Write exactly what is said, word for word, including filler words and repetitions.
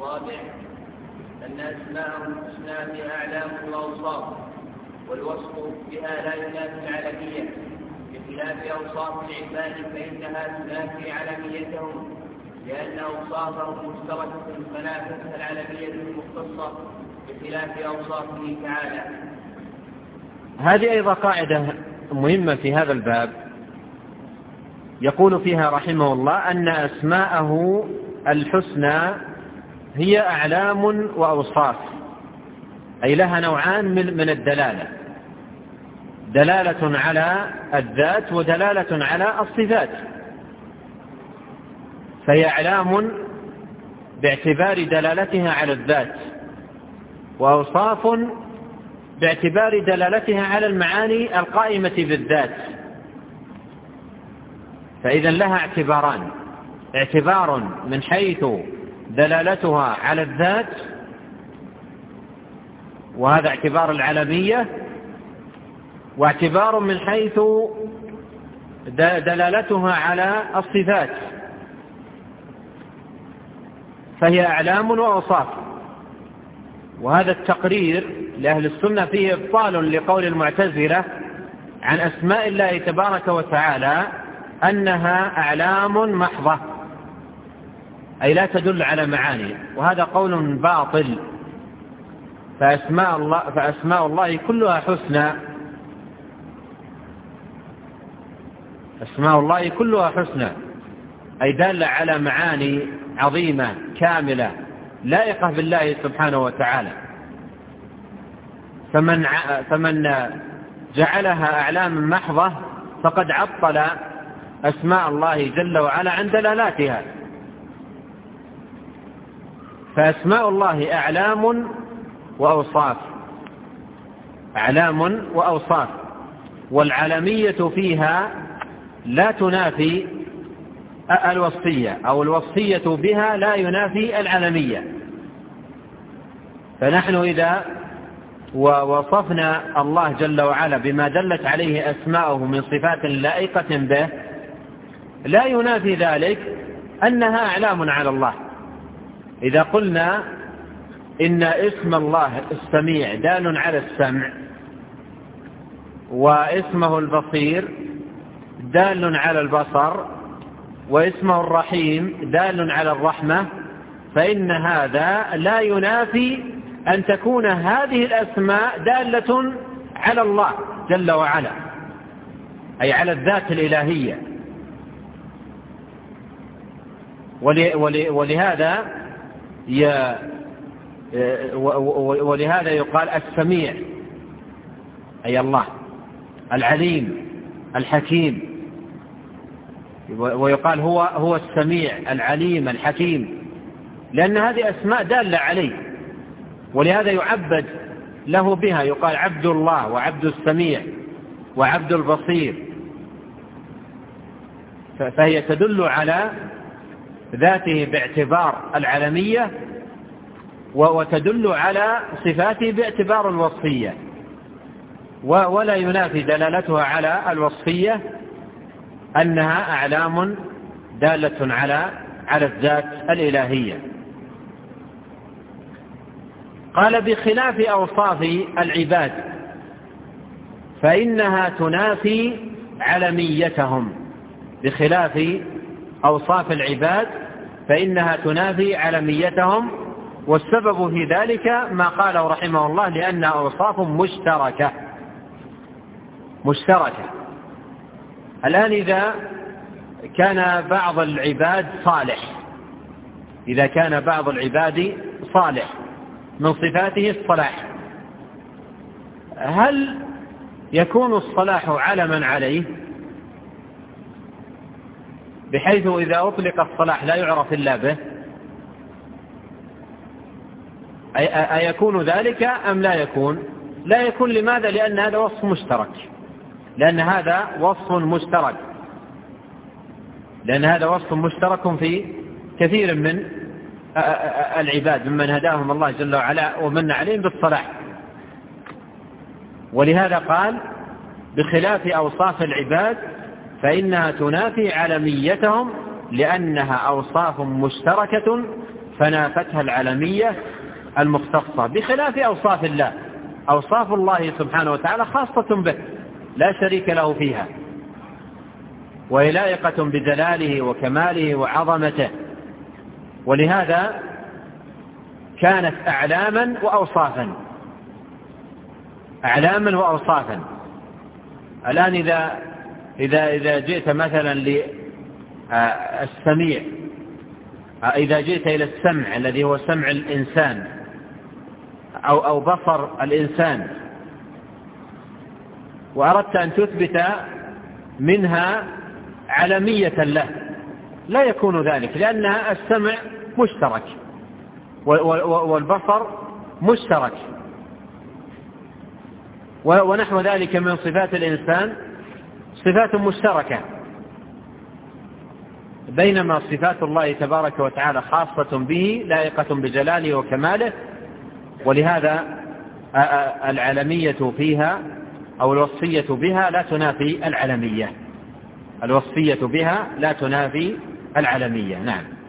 الرابع أن أسماءه الحسنى بها أعلام وأوصاف، والوصف بها لا ينافي العلمية، بخلاف أوصاف العباد فإنها تنافي علميتهم، لأن أوصافهم مشتركة فلا تنفي العلمية المختصة بخلاف أوصافه تعالى. هذه أيضا قاعدة مهمة في هذا الباب، يقول فيها رحمه الله أن أسماءه الحسنى هي أعلام وأوصاف، أي لها نوعان من الدلالة، دلالة على الذات ودلالة على الصفات. فهي أعلام باعتبار دلالتها على الذات، وأوصاف باعتبار دلالتها على المعاني القائمة بالذات. فإذا لها اعتباران، اعتبار من حيث دلالتها على الذات، وهذا اعتبار العلمية، واعتبار من حيث دلالتها على الصفات، فهي أعلام وأوصاف. وهذا التقرير لأهل السنة فيه إبطال لقول المعتزلة عن أسماء الله تبارك وتعالى أنها أعلام محضة، أي لا تدل على معاني، وهذا قول باطل. فأسماء الله, فأسماء الله كلها حسنى، أسماء الله كلها حسنى، أي دالة على معاني عظيمة كاملة لائقة بالله سبحانه وتعالى. فمن, فمن جعلها أعلام محضة فقد عطل أسماء الله جل وعلا عن دلالاتها. فأسماء الله أعلام وأوصاف، أعلام وأوصاف، والعلمية فيها لا تنافي الوصفية، أو الوصفية بها لا ينافي العلمية. فنحن إذا ووصفنا الله جل وعلا بما دلت عليه أسماؤه من صفات لائقة به، لا ينافي ذلك أنها أعلام على الله. إذا قلنا إن اسم الله السميع دال على السمع، واسمه البصير دال على البصر، واسمه الرحيم دال على الرحمة، فإن هذا لا ينافي أن تكون هذه الأسماء دالة على الله جل وعلا، أي على الذات الإلهية. ولهذا ولهذا يقال السميع أي الله، العليم الحكيم، ويقال هو هو السميع العليم الحكيم، لأن هذه أسماء دالة عليه، ولهذا يعبد له بها، يقال عبد الله وعبد السميع وعبد البصير. فهي تدل على ذاته باعتبار العلمية، وتدل على صفاته باعتبار الوصفية، ولا ينافي دلالتها على الوصفية أنها أعلام دالة على على الذات الإلهية. قال بخلاف أوصاف العباد فإنها تنافي علميتهم، بخلاف أوصاف العباد فإنها تنافي علميتهم. والسبب في ذلك ما قاله رحمه الله، لأنها أوصاف مشتركة مشتركة. الآن إذا كان بعض العباد صالح، إذا كان بعض العباد صالح من صفاته الصلاح، هل يكون الصلاح علما عليه، بحيث إذا أطلق الصلاح لا يعرف إلا به؟ أيكون ذلك أم لا يكون؟ لا يكون. لماذا؟ لأن هذا وصف مشترك، لأن هذا وصف مشترك لأن هذا وصف مشترك في كثير من العباد ممن هداهم الله جل وعلا ومن عليهم بالصلاح. ولهذا قال بخلاف أوصاف العباد فإنها تنافي علميتهم، لأنها أوصاف مشتركة فنافتها العلمية المختصة، بخلاف أوصاف الله. أوصاف الله سبحانه وتعالى خاصة به لا شريك له فيها، وهي لائقة بجلاله وكماله وعظمته، ولهذا كانت أعلاما وأوصافا أعلاما وأوصافا. الآن إذا إذا إذا جئت مثلا للسميع، إذا جئت إلى السمع الذي هو سمع الإنسان أو أو بصر الإنسان، وأردت أن تثبت منها علمية له، لا يكون ذلك، لأن السمع مشترك والبصر مشترك، ونحو ذلك من صفات الإنسان صفات مشتركة، بينما صفات الله تبارك وتعالى خاصة به لائقة بجلاله وكماله، ولهذا العلمية فيها أو الوصية بها لا تنافي العلمية الوصية بها لا تنافي العلمية. نعم.